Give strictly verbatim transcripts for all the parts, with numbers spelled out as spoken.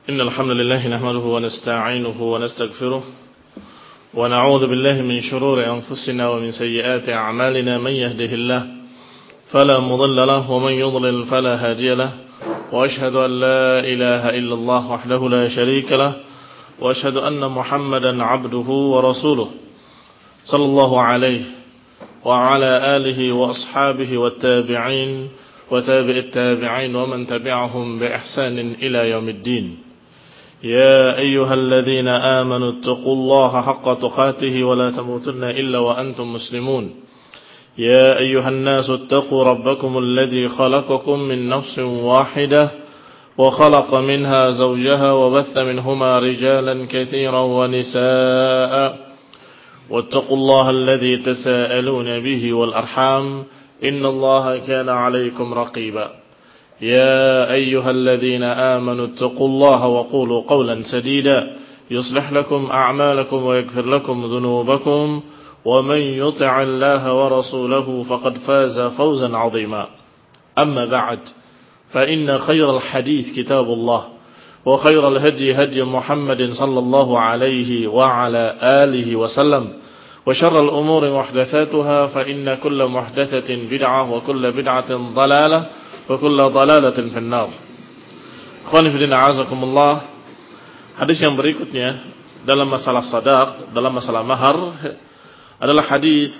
إن الحمد لله نحمده ونستعينه ونستغفره ونعوذ بالله من شرور أنفسنا ومن سيئات أعمالنا. من يهده الله فلا مضل له ومن يضلل فلا هادي له، وأشهد أن لا إله إلا الله وحده لا شريك له، وأشهد أن محمدا عبده ورسوله صلى الله عليه وعلى آله وأصحابه والتابعين وتابع التابعين ومن تبعهم بإحسان إلى يوم الدين. يا أيها الذين آمنوا اتقوا الله حق تقاته ولا تموتن إلا وأنتم مسلمون. يا أيها الناس اتقوا ربكم الذي خلقكم من نفس واحدة وخلق منها زوجها وبث منهما رجالا كثيرا ونساء، واتقوا الله الذي تساءلون به والأرحام إن الله كان عليكم رقيبا. يا أيها الذين آمنوا اتقوا الله وقولوا قولا سديدا يصلح لكم أعمالكم ويغفر لكم ذنوبكم، ومن يطع الله ورسوله فقد فاز فوزا عظيما. أما بعد، فإن خير الحديث كتاب الله، وخير الهدي هدي محمد صلى الله عليه وعلى آله وسلم، وشر الأمور محدثاتها، فإن كل محدثة بدعة وكل بدعة ضلالة وكل ضلالة في النار. Ikhwani fillah a'azakumullah. Hadis yang berikutnya dalam masalah sadaq, dalam masalah mahar adalah hadis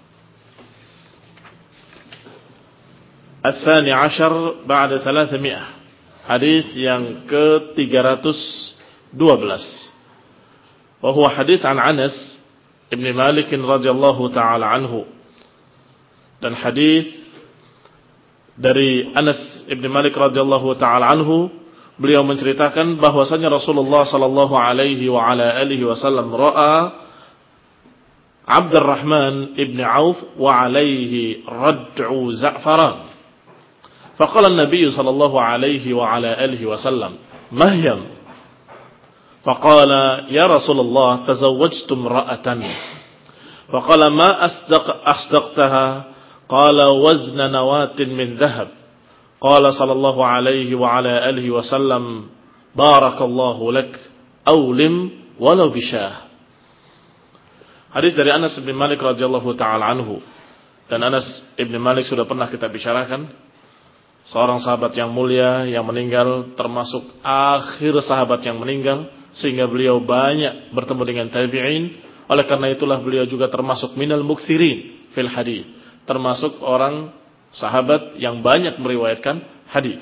الثاني عشر بعد ثلاثمائة, hadis yang ke tiga ratus dua belas. Wa huwa hadis an Anas ibn Malik radhiyallahu taala anhu. Dan hadis dari Anas ibn Malik radhiyallahu taala anhu, beliau menceritakan bahwasanya Rasulullah sallallahu alaihi wa ala alihi wasallam ra'a Abdurrahman ibn Auf wa alaihi rad'u za'faran. Faqala an-nabiy sallallahu alaihi wa ala alihi wasallam, "Mahyam." Faqala, "Ya Rasulullah, tazawwajtu imra'atan." Faqala, "Ma asdaq asdaqtaha?" Qala, "Wazna nawatin min dhahab." Qala sallallahu alaihi wa ala alihi wasallam, "Barakallahu lak, awlim walau bisyah." Hadis dari Anas bin Malik radhiyallahu taala anhu. Dan Anas bin Malik sudah pernah kita bicarakan, seorang sahabat yang mulia yang meninggal, termasuk akhir sahabat yang meninggal, sehingga beliau banyak bertemu dengan tabi'in. Oleh karena itulah beliau juga termasuk minal muksirin fil hadis, termasuk orang sahabat yang banyak meriwayatkan hadis.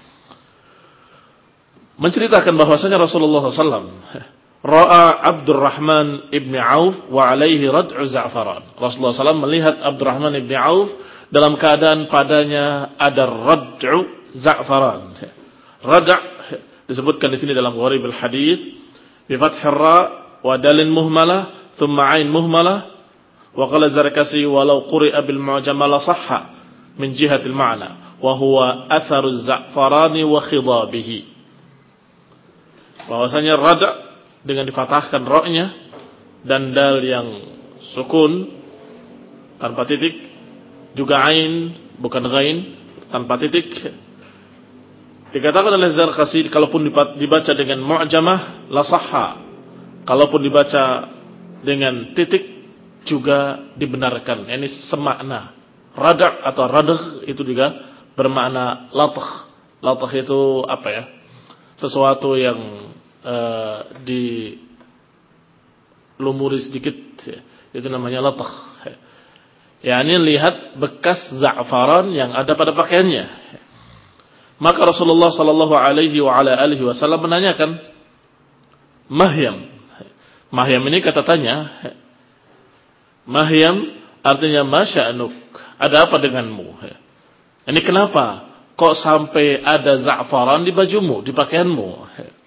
Menceritakan bahwasanya Rasulullah sallallahu alaihi wasallam ra'a Abdurrahman ibn Auf wa alaihi rad'u za'faran. Rasulullah sallallahu alaihi wasallam melihat Abdurrahman ibn Auf dalam keadaan padanya ada rad'u za'faran. Rad' disebutkan di sini dalam gharibul hadis bi fathir ra wa dalin muhmalah thumma ain muhmalah. Wa qala Zarkasi walau quri'a bil mu'jama la sahha min jihatil ma'na wa huwa atharu za'farani wa khidabihi. Bahwasanya rad' dengan difatahkan ra-nya dan dal yang sukun tanpa titik, juga ain bukan ghain tanpa titik. Dikatakan oleh Zarkasi, kalaupun dibaca dengan mu'jamah la sahha, kalaupun dibaca dengan titik juga dibenarkan. Ini semakna. Rad' atau radh itu juga bermakna latah. Latah itu apa ya? Sesuatu yang Uh, di lumuri sedikit, itu namanya latah. Ya, ini lihat bekas za'faran yang ada pada pakaiannya. Maka Rasulullah sallallahu alaihi wa ala alihi wasallam menanyakan, "Mahyam." Mahyam ini kata tanya. Mahyam artinya masya'nuk, ada apa denganmu? Ini kenapa kok sampai ada za'faran di bajumu, di pakaianmu?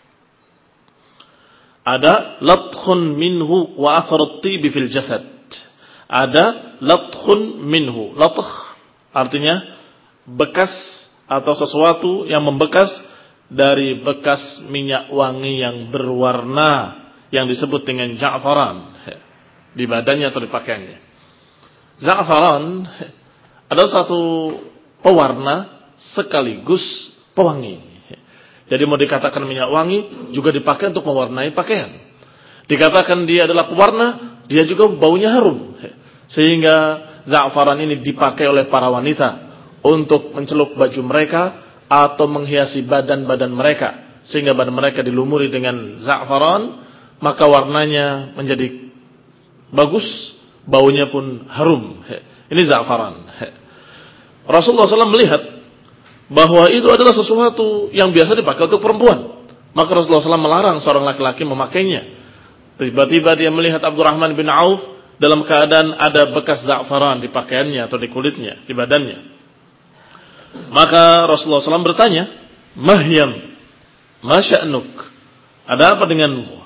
Ada latkhun minhu wa atharu at-tibi fil jasad. Ada latkhun minhu. Latkh artinya bekas atau sesuatu yang membekas dari bekas minyak wangi yang berwarna yang disebut dengan za'faran di badannya atau di pakaiannya. Za'faran adalah satu pewarna sekaligus pewangi. Jadi mau dikatakan minyak wangi juga dipakai untuk mewarnai pakaian. Dikatakan dia adalah pewarna, dia juga baunya harum. Sehingga za'faran ini dipakai oleh para wanita untuk mencelup baju mereka atau menghiasi badan-badan mereka, sehingga badan mereka dilumuri dengan za'faran, maka warnanya menjadi bagus, baunya pun harum. Ini za'faran. Rasulullah shallallahu alaihi wasallam melihat bahwa itu adalah sesuatu yang biasa dipakai untuk perempuan. Maka Rasulullah shallallahu alaihi wasallam melarang seorang laki-laki memakainya. Tiba-tiba dia melihat Abdurrahman bin Auf dalam keadaan ada bekas za'faran di pakaiannya atau di kulitnya, di badannya. Maka Rasulullah shallallahu alaihi wasallam bertanya, Mahyam, ma sya'nuk? Ada apa denganmu?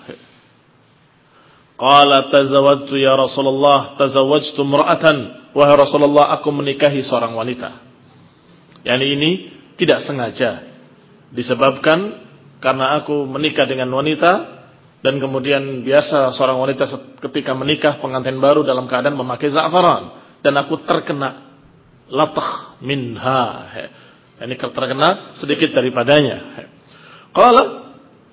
Qala tazawwajtu ya Rasulullah, tazawwajtu imra'atan. Wahai Rasulullah, aku menikahi seorang wanita. Yani ini tidak sengaja disebabkan karena aku menikah dengan wanita, dan kemudian biasa seorang wanita ketika menikah pengantin baru dalam keadaan memakai za'faran, dan aku terkena latah minha, ini terkena sedikit daripadanya. Qala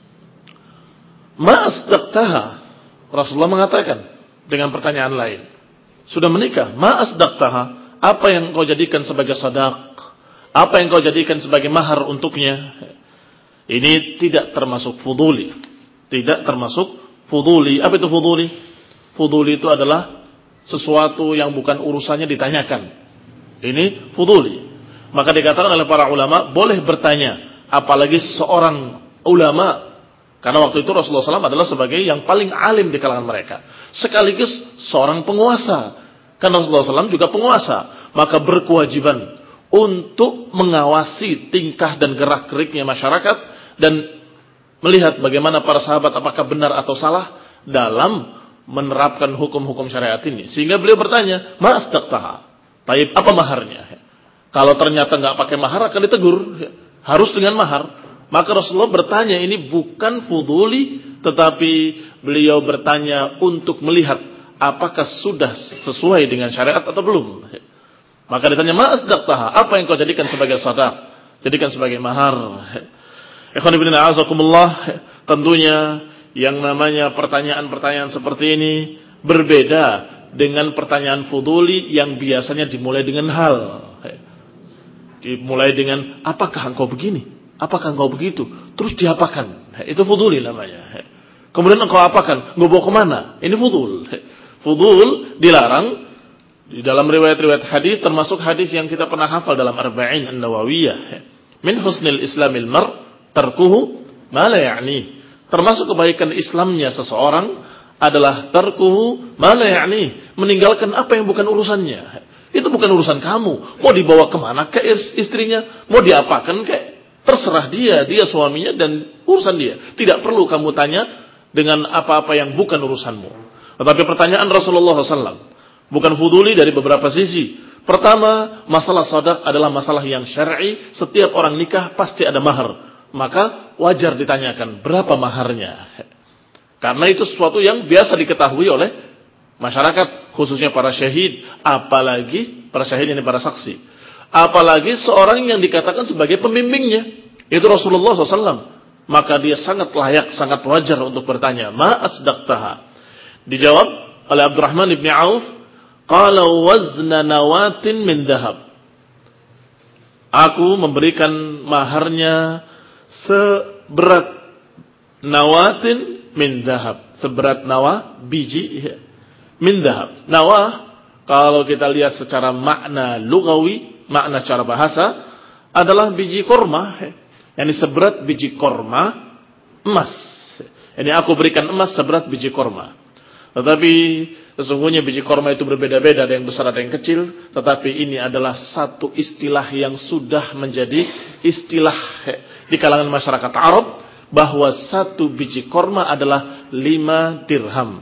ma asdaqtaha. Rasulullah mengatakan dengan pertanyaan lain, sudah menikah, ma asdaqtaha, apa yang kau jadikan sebagai sadaq, apa yang kau jadikan sebagai mahar untuknya? Ini tidak termasuk fuduli, tidak termasuk fuduli. Apa itu fuduli? Fuduli itu adalah sesuatu yang bukan urusannya ditanyakan. Ini fuduli. Maka dikatakan oleh para ulama boleh bertanya, apalagi seorang ulama, karena waktu itu Rasulullah shallallahu alaihi wasallam adalah sebagai yang paling alim di kalangan mereka, sekaligus seorang penguasa. Karena Rasulullah shallallahu alaihi wasallam juga penguasa, maka berkewajiban untuk mengawasi tingkah dan gerak-geriknya masyarakat dan melihat bagaimana para sahabat apakah benar atau salah dalam menerapkan hukum-hukum syariat ini. Sehingga beliau bertanya, ma asdaqtaha? Taib, apa maharnya? Kalau ternyata nggak pakai mahar akan ditegur, harus dengan mahar. Maka Rasulullah bertanya, ini bukan fuduli, tetapi beliau bertanya untuk melihat apakah sudah sesuai dengan syariat atau belum. Maka ditanya, ma asdaqtaha? Apa yang kau jadikan sebagai sadaq? Jadikan sebagai mahar. Ikhwan fillah a'azakumullah, tentunya yang namanya pertanyaan-pertanyaan seperti ini berbeda dengan pertanyaan fuduli yang biasanya dimulai dengan hal. Dimulai dengan, apakah engkau begini? Apakah engkau begitu? Terus diapakan? Itu fuduli namanya. Kemudian engkau apakan? Engkau bawa kemana? Ini fudul. Fudul dilarang di dalam riwayat-riwayat hadis, termasuk hadis yang kita pernah hafal dalam Arba'in An-Nawawiyah. Min husnil islamil mar tarkuhu ma la ya'ni. Termasuk kebaikan Islamnya seseorang adalah tarkuhu ma la ya'ni, meninggalkan apa yang bukan urusannya. Itu bukan urusan kamu. Mau dibawa kemana ke istrinya, mau diapakan ke, terserah dia, dia suaminya dan urusan dia. Tidak perlu kamu tanya dengan apa-apa yang bukan urusanmu. Tetapi pertanyaan Rasulullah shallallahu alaihi wasallam bukan fuduli dari beberapa sisi. Pertama, masalah sadaq adalah masalah yang syar'i. Setiap orang nikah pasti ada mahar, maka wajar ditanyakan berapa maharnya. Karena itu sesuatu yang biasa diketahui oleh masyarakat, khususnya para syahid, apalagi para syahid ini para saksi, apalagi seorang yang dikatakan sebagai pembimbingnya, itu Rasulullah shallallahu alaihi wasallam. Maka dia sangat layak, sangat wajar untuk bertanya, ma asdaqtaha? Dijawab oleh Abdurrahman bin Auf, qala wazna nawatin min dhahab. Aku memberikan maharnya seberat nawatin min dhahab, seberat nawa, biji min dhahab. Nawa, kalau kita lihat secara makna lugawi, makna secara bahasa, adalah biji korma. Yani seberat biji korma emas. Ini aku berikan emas seberat biji korma. Tetapi sesungguhnya biji korma itu berbeda-beda, ada yang besar, ada yang kecil. Tetapi ini adalah satu istilah yang sudah menjadi istilah di kalangan masyarakat Arab, bahwa satu biji korma adalah lima dirham.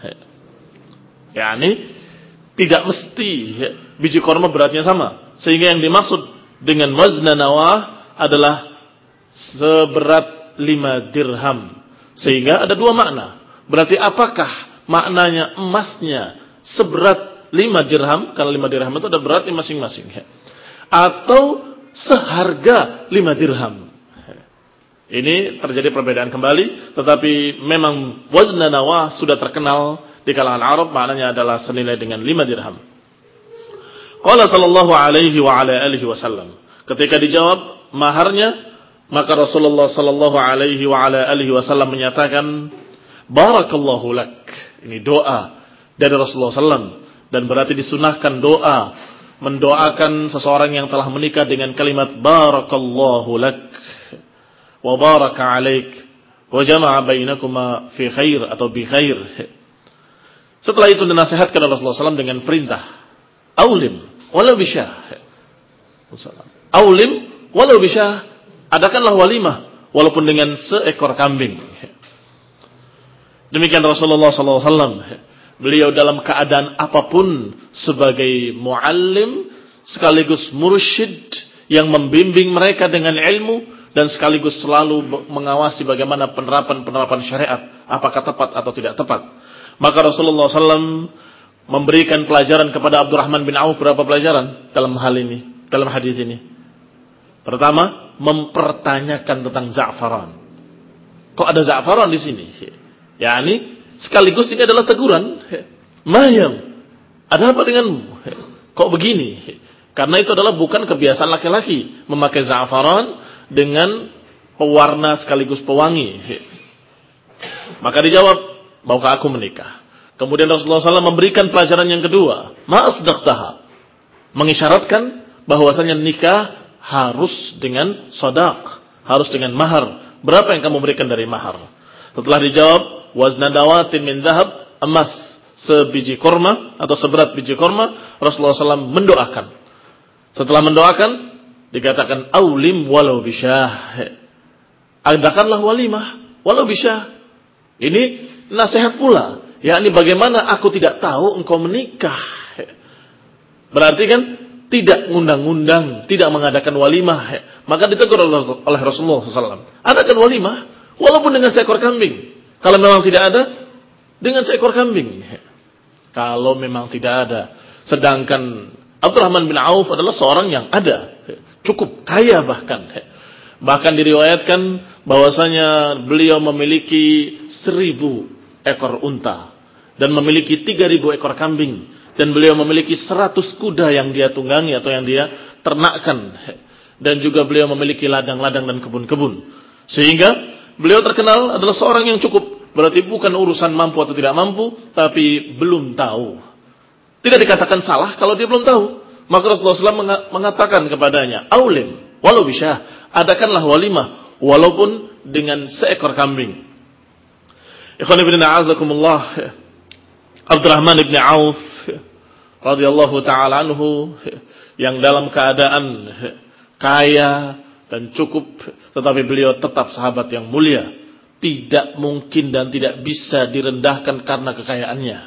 Yani tidak mesti biji korma beratnya sama. Sehingga yang dimaksud dengan wazna nawah adalah seberat lima dirham. Sehingga ada dua makna. Berarti apakah maknanya emasnya seberat lima dirham? Karena lima dirham itu ada beratnya masing-masing. Atau seharga lima dirham. Ini terjadi perbedaan kembali, tetapi memang wazna nawah sudah terkenal di kalangan Arab, maknanya adalah senilai dengan lima dirham. Qala sallallahu alaihi wa ala alihi wasallam. Ketika dijawab maharnya, maka Rasulullah sallallahu alaihi wa ala alihi wasallam menyatakan, barakallahu lak. Ini doa dari Rasulullah sallallahu alaihi wasallam, dan berarti disunahkan doa mendoakan seseorang yang telah menikah dengan kalimat barakallahu lak wa baraka alaik wa jama'a bainakuma fi khair atau bi khair. Setelah itu dinasihatkan oleh Rasulullah sallallahu alaihi wasallam dengan perintah, aulim walau bisyah. Aulim walau bisyah, adakanlah walimah walaupun dengan seekor kambing. Demikian Rasulullah sallallahu alaihi wasallam. Beliau dalam keadaan apapun sebagai muallim sekaligus mursyid yang membimbing mereka dengan ilmu dan sekaligus selalu mengawasi bagaimana penerapan-penerapan syariat, apakah tepat atau tidak tepat. Maka Rasulullah sallallahu alaihi wasallam memberikan pelajaran kepada Abdurrahman bin Auf. Berapa pelajaran dalam hal ini, dalam hadis ini? Pertama, mempertanyakan tentang za'faran. Kok ada za'faran di sini? Ya, ini sekaligus ini adalah teguran. Mayam, ada apa denganmu? Kok begini? Karena itu adalah bukan kebiasaan laki-laki memakai za'faran dengan pewarna sekaligus pewangi. Maka dijawab, maukah aku menikah? Kemudian Rasulullah sallallahu alaihi wasallam memberikan pelajaran yang kedua, ma'asdaqtaha, mengisyaratkan bahwasanya nikah harus dengan sadaq, harus dengan mahar. Berapa yang kamu berikan dari mahar? Setelah dijawab, wazna dawatin min dhahab, emas sebiji korma atau seberat biji korma, Rasulullah sallallahu alaihi wasallam mendoakan. Setelah mendoakan, dikatakan aulim walau bisyah, adakanlah walimah walau bisyah. Ini nasihat pula, yakni bagaimana aku tidak tahu engkau menikah. Berarti kan tidak ngundang-ngundang, tidak mengadakan walimah. Maka ditegur oleh Rasulullah sallallahu alaihi wasallam, adakan walimah walaupun dengan seekor kambing. Kalau memang tidak ada, dengan seekor kambing. Kalau memang tidak ada, sedangkan Abdurrahman bin Auf adalah seorang yang ada, cukup kaya bahkan. Bahkan diriwayatkan bahwasanya beliau memiliki seribu ekor unta dan memiliki tiga ribu ekor kambing, dan beliau memiliki seratus kuda yang dia tunggangi atau yang dia ternakkan, dan juga beliau memiliki ladang-ladang dan kebun-kebun, sehingga beliau terkenal adalah seorang yang cukup. Berarti bukan urusan mampu atau tidak mampu, tapi belum tahu. Tidak dikatakan salah kalau dia belum tahu. Maka Rasulullah sallallahu alaihi wasallam mengatakan kepadanya, aulim walau bisyah, adakanlah walimah walaupun dengan seekor kambing. Ikhwan ibn a'azakumullah, Abdurrahman ibn Auf radhiyallahu taala anhu yang dalam keadaan kaya dan cukup, tetapi beliau tetap sahabat yang mulia. Tidak mungkin dan tidak bisa direndahkan karena kekayaannya.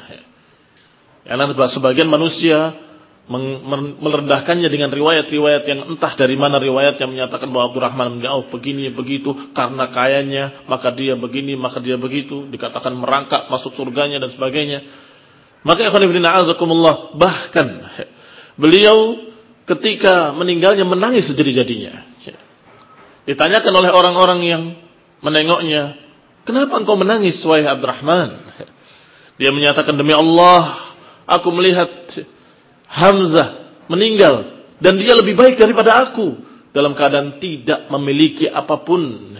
Karena sebagian manusia merendahkannya dengan riwayat-riwayat yang entah dari mana riwayat yang menyatakan bahwa Abdurrahman bin Auf begini begitu karena kayanya, maka dia begini, maka dia begitu, dikatakan merangkak masuk surganya dan sebagainya. Maka ikhwan fillah azakumullah, bahkan beliau ketika meninggalnya menangis sejadi-jadinya. Ditanyakan oleh orang-orang yang menengoknya, kenapa engkau menangis wahai Abdurrahman? Dia menyatakan, demi Allah, aku melihat Hamzah meninggal dan dia lebih baik daripada aku dalam keadaan tidak memiliki apapun,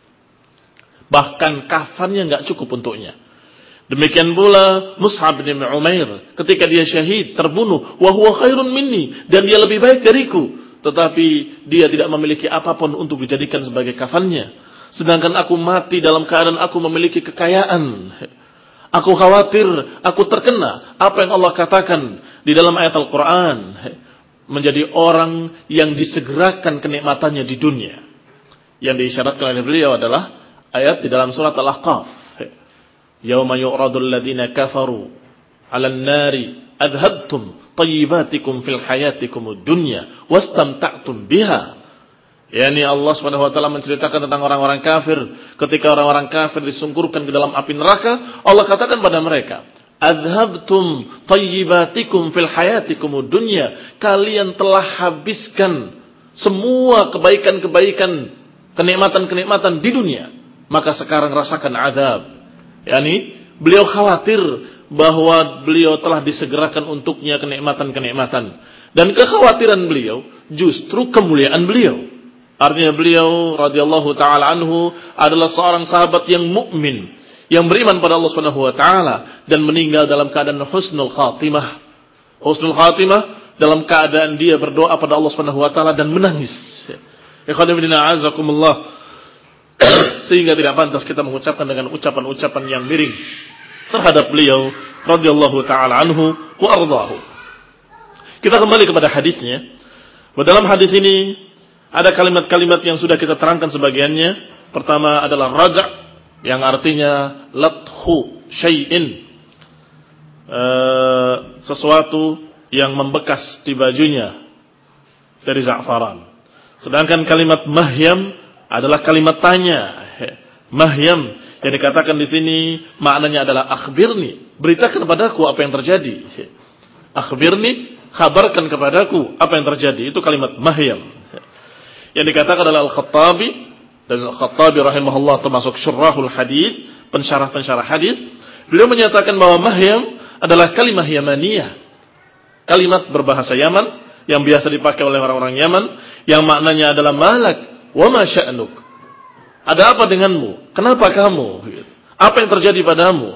bahkan kafannya enggak cukup untuknya. Demikian pula Mus'ab bin Umair ketika dia syahid, terbunuh, wa huwa khairun minni, dan dia lebih baik dariku, tetapi dia tidak memiliki apapun untuk dijadikan sebagai kafannya. Sedangkan aku mati dalam keadaan aku memiliki kekayaan. Aku khawatir aku terkena apa yang Allah katakan di dalam ayat Al-Quran, menjadi orang yang disegerakan kenikmatannya di dunia. Yang diisyaratkan oleh beliau adalah ayat di dalam surat Al-Ahqaf, yauma yu'radul ladzina kafaru 'alan nari adhabtum tayyibatikum fil hayatikumud dunya wastamta'tum biha. Yani Allah Subhanahu wa taala menceritakan tentang orang-orang kafir. Ketika orang-orang kafir disungkurkan ke dalam api neraka, Allah katakan pada mereka, adhabtum tayyibatikum fil hayatikumud dunya. Kalian telah habiskan semua kebaikan-kebaikan kenikmatan-kenikmatan di dunia, maka sekarang rasakan azab. Yani beliau khawatir bahwa beliau telah disegerakan untuknya kenikmatan-kenikmatan, dan kekhawatiran beliau justru kemuliaan beliau. Artinya beliau radhiyallahu taala anhu adalah seorang sahabat yang mukmin, yang beriman pada Allah Subhanahu wa taala dan meninggal dalam keadaan husnul khatimah. Husnul khatimah dalam keadaan dia berdoa pada Allah Subhanahu wa taala dan menangis. Ikhwan fillah azakumullah. Sehingga tidak pantas kita mengucapkan dengan ucapan-ucapan yang miring terhadap beliau radhiyallahu taala anhu wa ardhahu. Kita kembali kepada hadisnya. Dalam hadis ini ada kalimat-kalimat yang sudah kita terangkan sebagiannya. Pertama adalah raja', yang artinya lathu syai'in, e, sesuatu yang membekas di bajunya dari za'faran. Sedangkan kalimat mahyam adalah kalimat tanya. Mahyam yang dikatakan di sini maknanya adalah akhbirni, beritakan kepadaku apa yang terjadi. Akhbirni, kabarkan kepadaku apa yang terjadi. Itu kalimat mahyam. Yang dikatakan adalah Al-Khattabi, dan Al-Khattabi rahimahullah termasuk syurahul hadis, pensyarah-pensyarah hadis. Beliau menyatakan bahwa mahyam adalah kalimat yamaniyah, kalimat berbahasa Yaman yang biasa dipakai oleh orang-orang Yaman, yang maknanya adalah malak wa ma sya'nuk. Ada apa denganmu? Kenapa kamu? Apa yang terjadi padamu?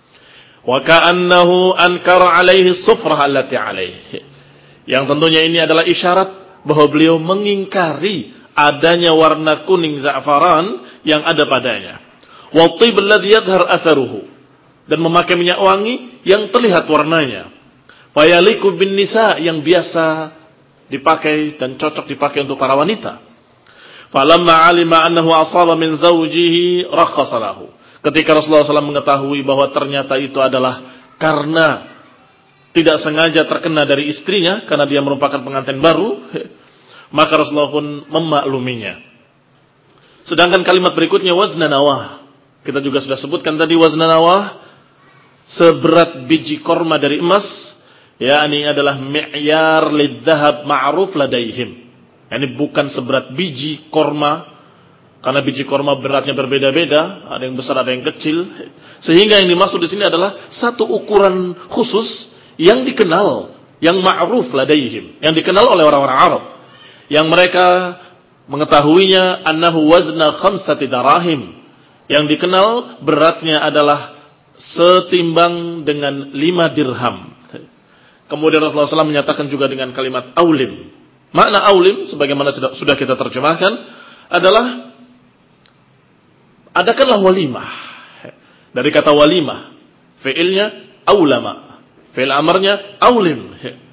Wa ka'annahu ankara alaihi sufrah allati alaihi. Yang tentunya ini adalah isyarat bahwa beliau mengingkari adanya warna kuning za'faran yang ada padanya. Wa tib alladhi yadhhar atharuhu, dan memakai minyak wangi yang terlihat warnanya. Fayaliku bin nisa, yang biasa dipakai dan cocok dipakai untuk para wanita. Falamma alima annahu asaba min zawjihi rakhasa lahu. Ketika Rasulullah shallallahu alaihi wasallam mengetahui bahwa ternyata itu adalah karena tidak sengaja terkena dari istrinya, karena dia merupakan pengantin baru, maka Rasulullah pun memakluminya. Sedangkan kalimat berikutnya wazna nawah, kita juga sudah sebutkan tadi, wazna nawah seberat biji korma dari emas, yakni adalah mi'yar lidzahab ma'ruf ladaihim. Yani bukan seberat biji korma, karena biji korma beratnya berbeda-beda, ada yang besar ada yang kecil, sehingga yang dimaksud di sini adalah satu ukuran khusus yang dikenal, yang ma'ruf ladaihim, yang dikenal oleh orang-orang Arab, yang mereka mengetahuinya annahu wazna khamsati darahim, yang dikenal beratnya adalah setimbang dengan lima dirham. Kemudian Rasulullah shallallahu alaihi wasallam menyatakan juga dengan kalimat aulim. Makna aulim sebagaimana sudah kita terjemahkan adalah adakanlah walimah. Dari kata walimah, fi'ilnya aulama, fi'il amarnya aulim.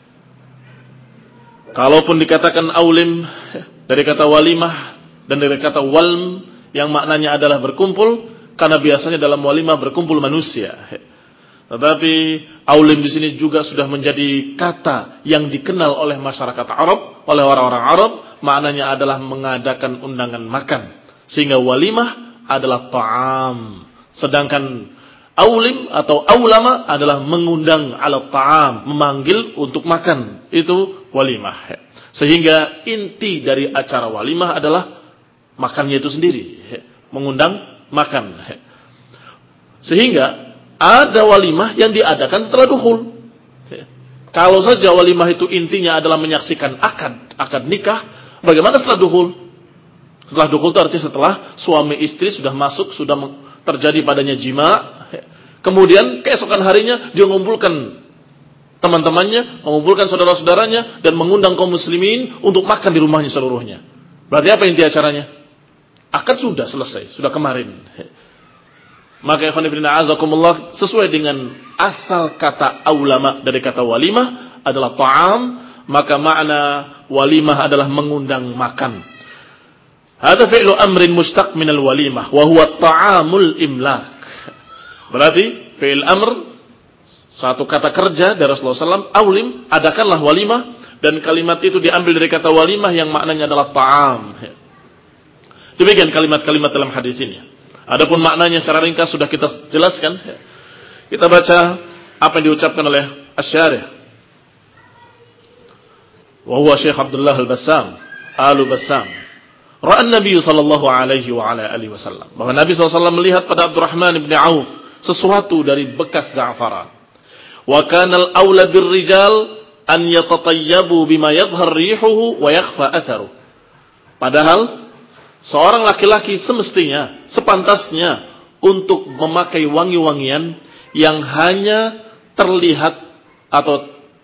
Kalaupun dikatakan aulim dari kata walimah dan dari kata walm yang maknanya adalah berkumpul, karena biasanya dalam walimah berkumpul manusia. Tetapi aulim di sini juga sudah menjadi kata yang dikenal oleh masyarakat Arab, oleh orang-orang Arab, maknanya adalah mengadakan undangan makan. Sehingga walimah adalah ta'am. Sedangkan aulim atau aulama adalah mengundang ala ta'am, memanggil untuk makan. Itu walimah. Sehingga inti dari acara walimah adalah makannya itu sendiri, mengundang makan. Sehingga ada walimah yang diadakan setelah dukhul. Kalau saja walimah itu intinya adalah menyaksikan akad, akad nikah, bagaimana setelah dukhul? Setelah dukhul itu artinya setelah suami istri sudah masuk, sudah terjadi padanya jima, kemudian keesokan harinya dia mengumpulkan teman-temannya, mengumpulkan saudara-saudaranya, dan mengundang kaum muslimin untuk makan di rumahnya seluruhnya. Berarti apa inti acaranya? Akad sudah selesai, sudah kemarin. Maka ikhwan fillah azakumullah, sesuai dengan asal kata aulama dari kata walimah adalah ta'am, maka makna walimah adalah mengundang makan. Hadza fi'lu amrin mustaq minal walimah wa huwa ta'amul imlak. Berarti fi'il amr, satu kata kerja dari Rasulullah shallallahu alaihi wasallam, aulim, adakanlah walimah, dan kalimat itu diambil dari kata walimah yang maknanya adalah ta'am. Demikian kalimat-kalimat dalam hadis ini. Adapun maknanya secara ringkas sudah kita jelaskan. Kita baca apa yang diucapkan oleh Asy-Syarih. Wa huwa Syekh Abdullah Al-Bassam, Al-Bassam. Ra'an Nabi sallallahu alaihi wa ala alihi wasallam, bahwa Nabi sallallahu alaihi wasallam melihat pada Abdurrahman bin Auf sesuatu dari bekas za'faran. Wa kana al-aula birrijal an yatatayyabu bima yadhhar rihuhu wa yakhfa atharuhu. Padahal seorang laki-laki semestinya, sepantasnya untuk memakai wangi-wangian yang hanya terlihat atau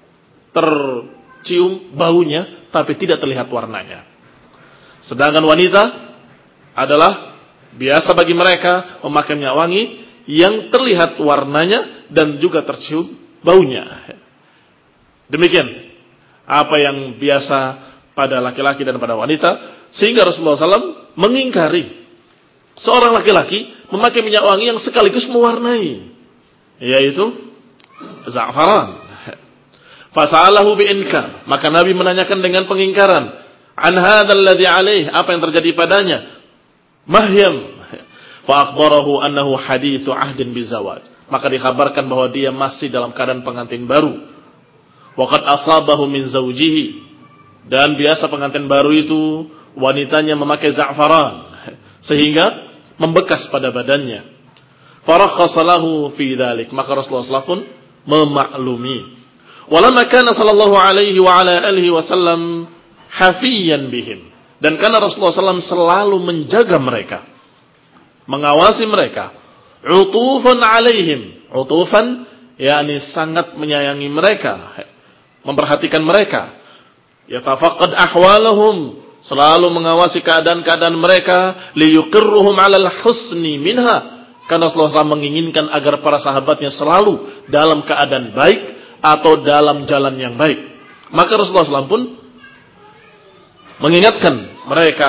tercium baunya, tapi tidak terlihat warnanya. Sedangkan wanita adalah biasa bagi mereka memakai minyak wangi yang terlihat warnanya dan juga tercium baunya. Demikian apa yang biasa pada laki-laki dan pada wanita, sehingga Rasulullah shallallahu alaihi wasallam mengingkari seorang laki-laki memakai minyak wangi yang sekaligus mewarnai, yaitu za'faran. Fasa'alahu bi'inkar, maka Nabi menanyakan dengan pengingkaran, an hadzal ladzi alaihi, apa yang terjadi padanya, mahyam. Fa akhbarahu annahu haditsu ahdin bizawaj, maka dikabarkan bahwa dia masih dalam keadaan pengantin baru. Wa qad asabahu min zawjihi, dan biasa pengantin baru itu wanitanya memakai za'faran sehingga membekas pada badannya. Farakhasa lahu fi dzalik, maka Rasulullah shallallahu alaihi wasallam pun memaklumi. Walamma kana sallallahu alaihi wa ala alihi wasallam hafiyan bihim, dan karena Rasulullah shallallahu alaihi wasallam selalu menjaga mereka, mengawasi mereka, utufan alaihim, utufan yakni sangat menyayangi mereka, memperhatikan mereka, yatafaqqad ahwalahum, selalu mengawasi keadaan-keadaan mereka, liyuqirruhum 'alal husni minha, karena Rasulullah menginginkan agar para sahabatnya selalu dalam keadaan baik atau dalam jalan yang baik. Maka Rasulullah shallallahu alaihi wasallam pun mengingatkan mereka,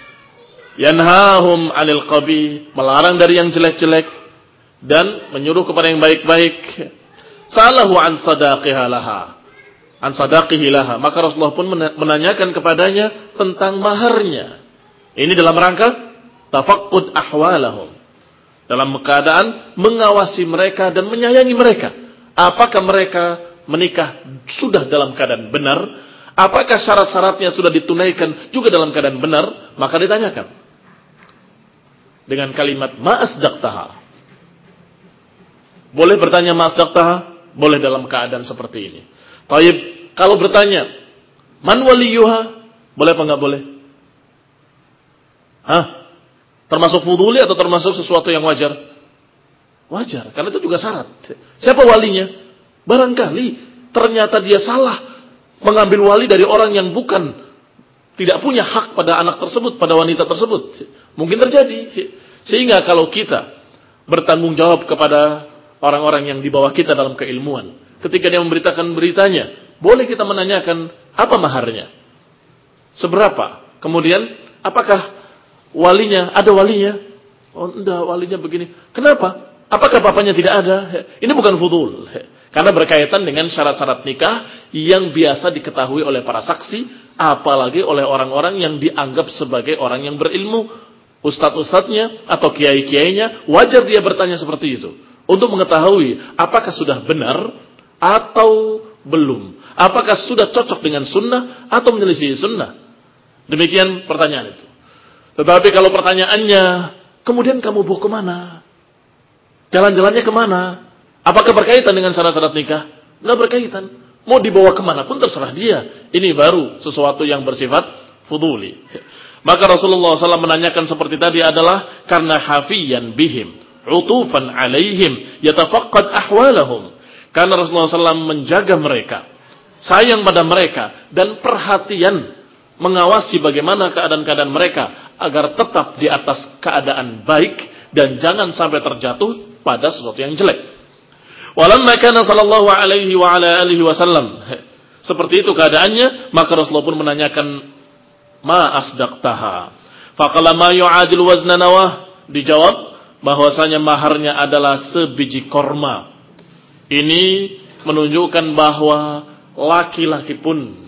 yanhahum 'anil qabih, melarang dari yang jelek-jelek dan menyuruh kepada yang baik-baik. Salahu an sadaqiha laha, an sadaqihi laha, maka Rasulullah pun menanyakan kepadanya tentang maharnya. Ini dalam rangka tafaqqud ahwalahum, dalam keadaan mengawasi mereka dan menyayangi mereka. Apakah mereka menikah sudah dalam keadaan benar? Apakah syarat-syaratnya sudah ditunaikan juga dalam keadaan benar? Maka ditanyakan dengan kalimat ma asdaqtaha. Boleh bertanya ma asdaqtaha, boleh dalam keadaan seperti ini. Taib, kalau bertanya man waliyuha, boleh apa enggak boleh? Hah? Termasuk fuduli atau termasuk sesuatu yang wajar? Wajar, karena itu juga syarat. Siapa walinya? Barangkali ternyata dia salah mengambil wali dari orang yang bukan, tidak punya hak pada anak tersebut, pada wanita tersebut. Mungkin terjadi. Sehingga kalau kita bertanggung jawab kepada orang-orang yang di bawah kita dalam keilmuan, ketika dia memberitakan beritanya, boleh kita menanyakan apa maharnya, seberapa, kemudian apakah walinya, ada walinya? Oh enggak, walinya begini. Kenapa? Apakah bapaknya tidak ada? Ini bukan fudul, karena berkaitan dengan syarat-syarat nikah yang biasa diketahui oleh para saksi, apalagi oleh orang-orang yang dianggap sebagai orang yang berilmu, ustadz-ustadznya atau kiai-kiainya. Wajar dia bertanya seperti itu untuk mengetahui apakah sudah benar atau belum, apakah sudah cocok dengan sunnah atau menyelisih sunnah. Demikian pertanyaan itu. Tetapi kalau pertanyaannya, kemudian kamu bawa kemana? Jalan-jalannya kemana? Apakah berkaitan dengan syarat-syarat nikah? Nggak berkaitan. Mau dibawa kemana pun terserah dia. Ini baru sesuatu yang bersifat fuduli. Maka Rasulullah shallallahu alaihi wasallam menanyakan seperti tadi adalah karena hafiyan bihim, utufan alaihim, yatafaqqad ahwalahum. Karena Rasulullah shallallahu alaihi wasallam menjaga mereka, sayang pada mereka, dan perhatian mengawasi bagaimana keadaan-keadaan mereka agar tetap di atas keadaan baik dan jangan sampai terjatuh pada sesuatu yang jelek. Walamma kana sallallahu alaihi wa ala alihi wasallam, seperti itu keadaannya, maka Rasulullah pun menanyakan ma asdaqtaha. Faqala ma yu'adil wazna nawah, dijawab bahwasanya maharnya adalah sebiji korma. Ini menunjukkan bahwa laki-laki pun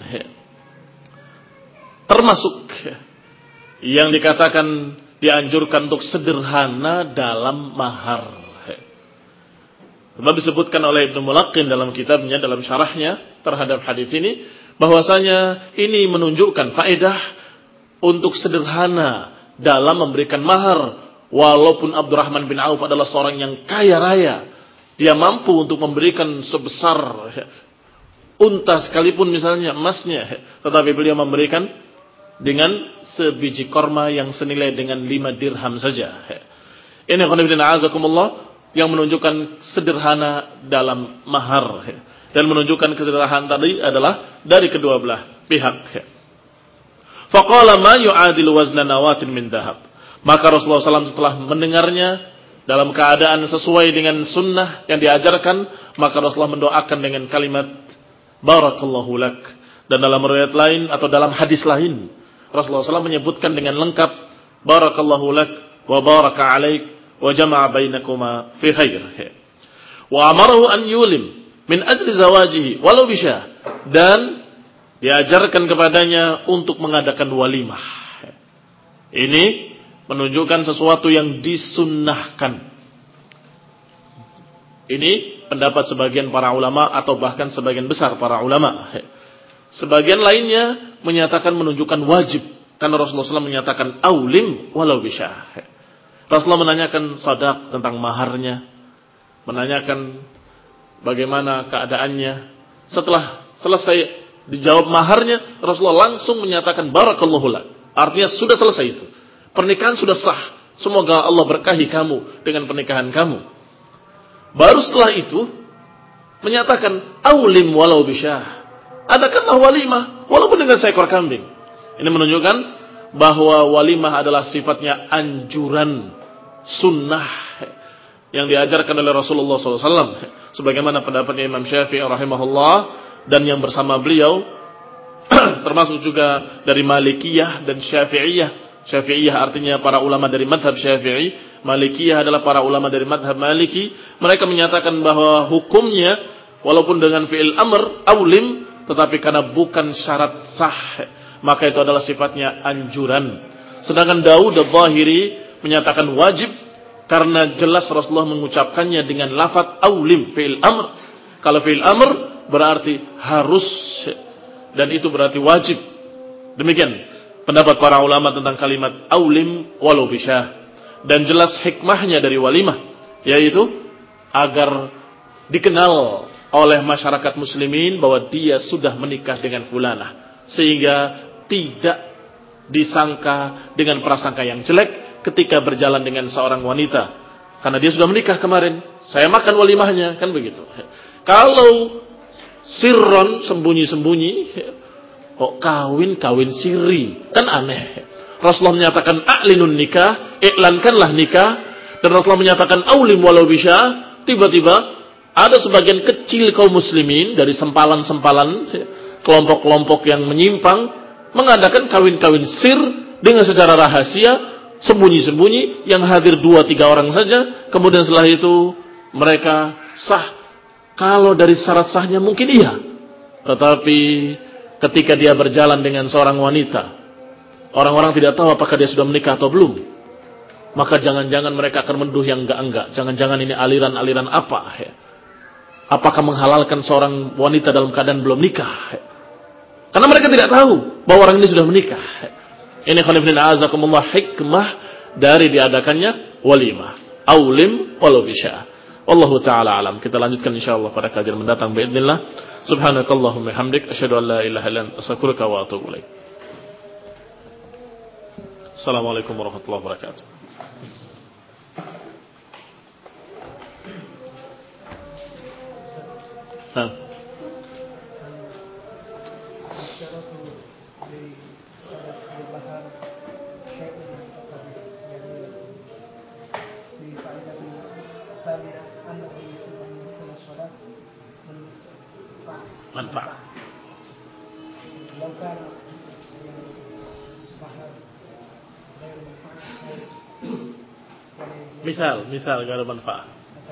termasuk yang dikatakan dianjurkan untuk sederhana dalam mahar. Sebab disebutkan oleh Ibnu Mulaqqin dalam kitabnya, dalam syarahnya terhadap hadis ini, bahwasanya ini menunjukkan faedah untuk sederhana dalam memberikan mahar. Walaupun Abdurrahman bin Auf adalah seorang yang kaya raya, dia mampu untuk memberikan sebesar unta sekalipun misalnya emasnya, tetapi beliau memberikan dengan sebiji korma yang senilai dengan lima dirham saja. Ini khonibina azakumullah yang menunjukkan sederhana dalam mahar, dan menunjukkan kesederhanaan tadi adalah dari kedua belah pihak. Faqala ma yu'adil wazna nawatin min dahab. Maka Rasulullah shallallahu alaihi wasallam setelah mendengarnya dalam keadaan sesuai dengan sunnah yang diajarkan, maka Rasulullah mendoakan dengan kalimat barakallahu lak. Dan dalam riwayat lain atau dalam hadis lain, Rasulullah shallallahu alaihi wasallam menyebutkan dengan lengkap barakallahu lak wa baraka alaik wa jama'a bainakuma fi khair. Wa amarahu an yulim min ajli zawajihi walau bisyah, dan diajarkan kepadanya untuk mengadakan walimah. Ini menunjukkan sesuatu yang disunnahkan. Ini pendapat sebagian para ulama atau bahkan sebagian besar para ulama. Sebagian lainnya menyatakan menunjukkan wajib, karena Rasulullah shallallahu alaihi wasallam menyatakan aulim walau bisyah. Rasulullah menanyakan sadaq tentang maharnya, menanyakan bagaimana keadaannya. Setelah selesai dijawab maharnya, Rasulullah langsung menyatakan barakallahu lak. Artinya sudah selesai itu. Pernikahan sudah sah. Semoga Allah berkahi kamu dengan pernikahan kamu. Baru setelah itu menyatakan aulim walau bisyah. Adakanlah walimah walaupun dengan seekor kambing. Ini menunjukkan bahwa walimah adalah sifatnya anjuran, sunnah yang diajarkan oleh Rasulullah shallallahu alaihi wasallam. Sebagaimana pendapatnya Imam Syafi'i rahimahullah dan yang bersama beliau, termasuk juga dari Malikiyah dan Syafi'iyah. Syafi'iyah artinya para ulama dari madhab Syafi'i, Malikiyah adalah para ulama dari madhab Maliki. Mereka menyatakan bahwa hukumnya walaupun dengan fi'il amr aulim, tetapi karena bukan syarat sah, maka itu adalah sifatnya anjuran. Sedangkan Daud al-Zahiri menyatakan wajib, karena jelas Rasulullah mengucapkannya dengan lafaz aulim fi'il amr. Kalau fi'il amr berarti harus, dan itu berarti wajib. Demikian pendapat para ulama tentang kalimat aulim walau bisyah. Dan jelas hikmahnya dari walimah, yaitu agar dikenal oleh masyarakat muslimin bahwa dia sudah menikah dengan fulanah, sehingga tidak disangka dengan prasangka yang jelek ketika berjalan dengan seorang wanita, karena dia sudah menikah kemarin, saya makan walimahnya, kan begitu. Kalau sirron, sembunyi-sembunyi, kok kawin, kawin siri, kan aneh. Rasulullah menyatakan a'linun nikah, iklankanlah nikah, dan Rasulullah menyatakan aulim walau bisyah. Tiba-tiba ada sebagian kecil kaum muslimin dari sempalan-sempalan kelompok-kelompok yang menyimpang mengadakan kawin-kawin sir dengan secara rahasia, sembunyi-sembunyi, yang hadir dua tiga orang saja. Kemudian setelah itu mereka sah. Kalau dari syarat sahnya mungkin iya, tetapi ketika dia berjalan dengan seorang wanita, orang-orang tidak tahu apakah dia sudah menikah atau belum. Maka jangan-jangan mereka akan menuduh yang enggak-enggak. Jangan-jangan ini aliran-aliran apa ya? Apakah menghalalkan seorang wanita dalam keadaan belum nikah? Karena mereka tidak tahu bahwa orang ini sudah menikah. Ini khonibna azakumullah hikmah dari diadakannya walimah aulim walau bisyah. Wallahu ta'ala alam. Kita lanjutkan insyaallah pada kajian mendatang biidznillah. Subhanakallahumma hamdik asyhadu an la ilaha illa anta astaghfiruka wa atubu ilaik. Assalamualaikum warahmatullahi wabarakatuh. Ha. Manfaat. Misal, misal gak ada manfaat.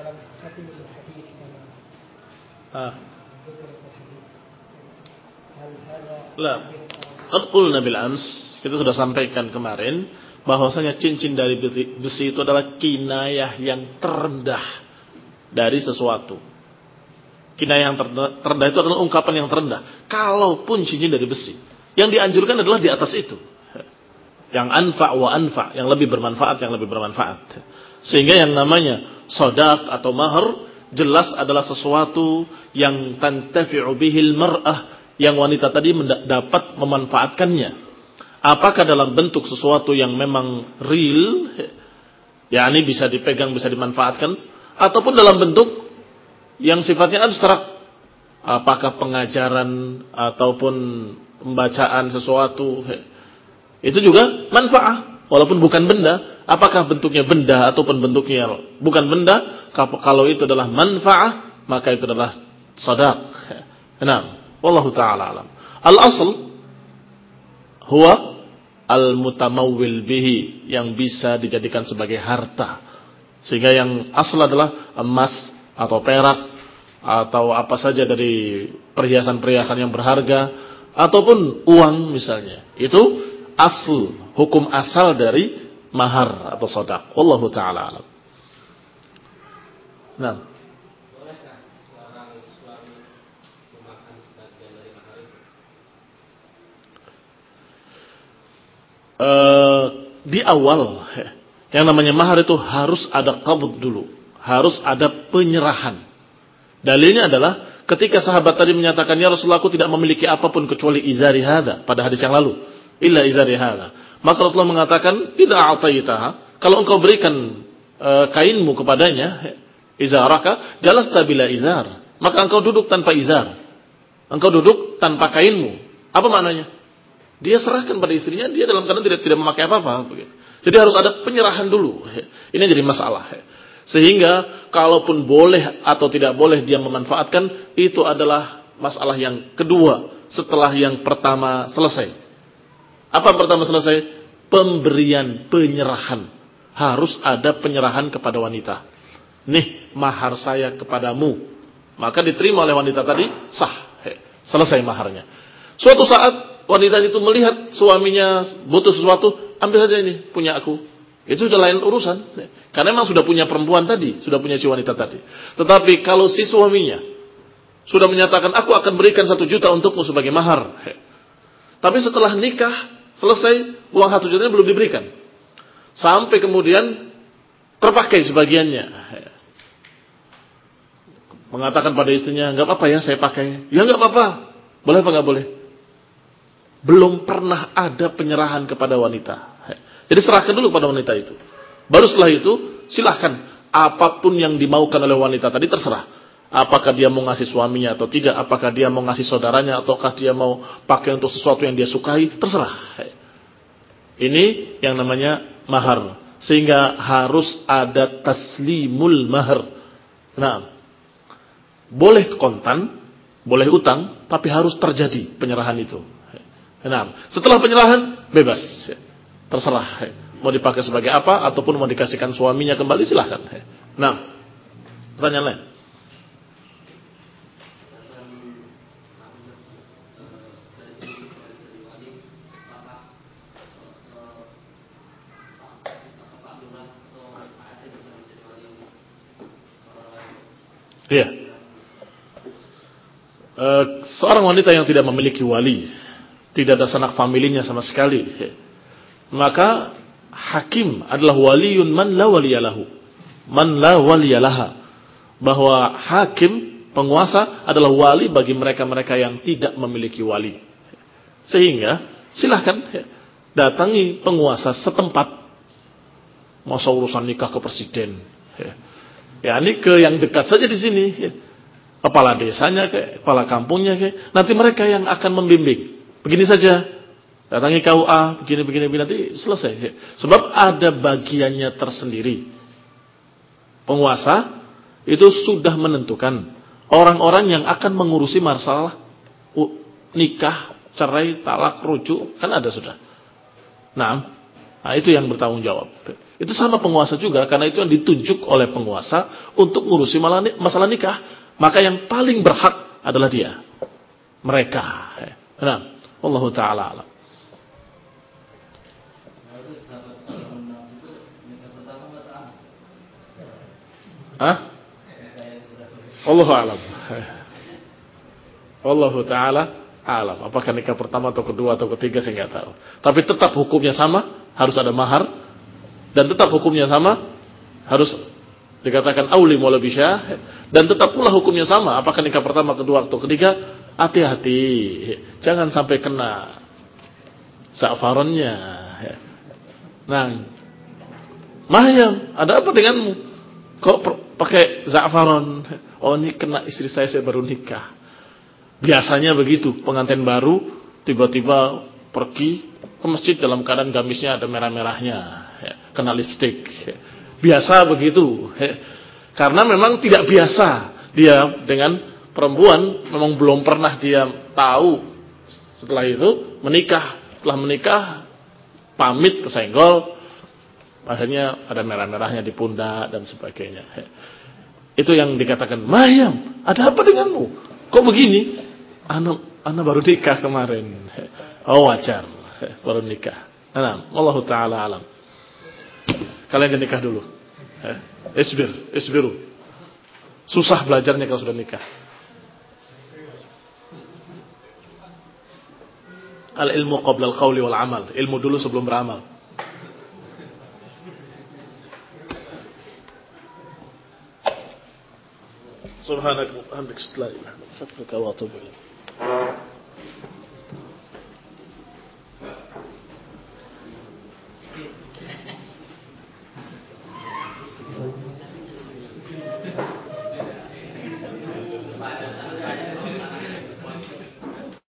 Ah. Lah, qad qulna bil ams, kita sudah sampaikan kemarin bahwasanya cincin dari besi itu adalah kinayah yang terendah dari sesuatu. Kinayah yang terendah itu adalah ungkapan yang terendah. Kalaupun cincin dari besi, yang dianjurkan adalah di atas itu. Yang anfa' wa anfa', yang lebih bermanfaat, yang lebih bermanfaat. Sehingga yang namanya shadaq atau mahar jelas adalah sesuatu yang tantafi'u bihil mar'ah, yang wanita tadi dapat memanfaatkannya. Apakah dalam bentuk sesuatu yang memang real, yakni bisa dipegang, bisa dimanfaatkan, ataupun dalam bentuk yang sifatnya abstrak, apakah pengajaran ataupun pembacaan sesuatu, itu juga manfaat walaupun bukan benda. Apakah bentuknya benda ataupun bentuknya bukan benda, kalau itu adalah manfaat maka itu adalah shadaq. Nah, wallahu taala alam. Al-asl huwa al-mutamawwil bihi, yang bisa dijadikan sebagai harta. Sehingga yang asal adalah emas atau perak atau apa saja dari perhiasan-perhiasan yang berharga ataupun uang misalnya. Itu asal, hukum asal dari mahar atau shadaq. Wallahu taala alam. Nah, bolehkah seorang suami memakan sebagian dari mahar itu? Uh, di awal yang namanya mahar itu harus ada qabd dulu, harus ada penyerahan. Dalilnya adalah ketika sahabat tadi menyatakan, ya Rasulullah, aku tidak memiliki apapun kecuali izari hadza, pada hadis yang lalu, illa izari hadza. Maka Rasulullah mengatakan, idza a'taitaha, kalau engkau berikan e, kainmu kepadanya, izaraka jalasta bila izar, maka engkau duduk tanpa izar, engkau duduk tanpa kainmu. Apa maknanya? Dia serahkan pada istrinya, dia dalam keadaan tidak tidak memakai apa-apa. Jadi harus ada penyerahan dulu. Ini jadi masalah. Sehingga kalaupun boleh atau tidak boleh dia memanfaatkan, itu adalah masalah yang kedua setelah yang pertama selesai. Apa pertama selesai? Pemberian, penyerahan. Harus ada penyerahan kepada wanita. Nih, mahar saya kepadamu. Maka diterima oleh wanita tadi, sah. Selesai maharnya. Suatu saat wanita itu melihat suaminya butuh sesuatu, ambil saja ini, punya aku. Itu sudah lain urusan. Karena memang sudah punya perempuan tadi, sudah punya si wanita tadi. Tetapi kalau si suaminya sudah menyatakan, aku akan berikan satu juta untukmu sebagai mahar. Tapi setelah nikah, selesai, uang satu jutanya belum diberikan. Sampai kemudian terpakai sebagiannya. Mengatakan pada istrinya, enggak apa-apa ya saya pakai. Ya enggak apa-apa. Boleh apa enggak boleh? Belum pernah ada penyerahan kepada wanita. Jadi serahkan dulu pada wanita itu. Baru setelah itu, silahkan. Apapun yang dimaukan oleh wanita tadi terserah. Apakah dia mau ngasih suaminya atau tidak. Apakah dia mau ngasih saudaranya. Ataukah dia mau pakai untuk sesuatu yang dia sukai. Terserah. Ini yang namanya mahar. Sehingga harus ada taslimul mahar. Nah, boleh kontan, boleh utang, tapi harus terjadi penyerahan itu. Nah, setelah penyerahan, bebas. Terserah, mau dipakai sebagai apa, ataupun mau dikasihkan suaminya kembali, silahkan. Nah, pertanyaan lain. Iya. E, seorang wanita yang tidak memiliki wali, tidak ada sanak familinya sama sekali, maka hakim adalah waliyun man la waliyalahu, man la waliyalaha. Bahwa hakim, penguasa adalah wali bagi mereka-mereka yang tidak memiliki wali. Sehingga silahkan datangi penguasa setempat. Masa urusan nikah ke presiden. Ya, ini ke yang dekat saja di sini. Kepala desanya, ke, kepala kampungnya, ke. Nanti mereka yang akan membimbing. Begini saja, datangi K U A, begini, begini, begini, nanti selesai. Sebab ada bagiannya tersendiri. Penguasa itu sudah menentukan orang-orang yang akan mengurusi masalah nikah, cerai, talak, rujuk, kan ada sudah. Nah, nah itu yang bertanggung jawab. Itu sama penguasa juga, karena itu yang ditunjuk oleh penguasa untuk ngurusi masalah nikah. Maka yang paling berhak adalah dia, mereka. Nah, Allah Ta'ala alam. Hah? Allah alam. Allah Ta'ala alam. Apakah nikah pertama atau kedua atau ketiga saya nggak tahu. Tapi tetap hukumnya sama. harus ada mahar, dan tetap hukumnya sama, harus dikatakan aulim wala bisyah, dan tetap pula hukumnya sama, apakah nikah pertama, kedua, atau ketiga. Hati-hati, jangan sampai kena za'faronnya. Nah, Mahyam, ada apa denganmu? Kok pakai za'faron? Oh, ini kena istri saya, saya baru nikah. Biasanya begitu, pengantin baru tiba-tiba pergi ke masjid dalam keadaan gamisnya ada merah-merahnya, kena lipstik. Biasa begitu, karena memang tidak biasa dia dengan perempuan, memang belum pernah dia tahu. Setelah itu menikah, setelah menikah pamit kesenggol, akhirnya ada merah-merahnya di pundak dan sebagainya. Itu yang dikatakan, Mahyam, ada apa denganmu? Kok begini? Ana, ana baru nikah kemarin. Oh, wajar, baru nikah. Nah, wallahu taala alam. Kalian jangan nikah dulu. Isbir, isbiru. Susah belajarnya kalau sudah nikah. Al ilmu qabla al qawli wal amal. Ilmu dulu sebelum beramal. Subhanaka wa bihamdika astaghfiruka wa atubu ilaik.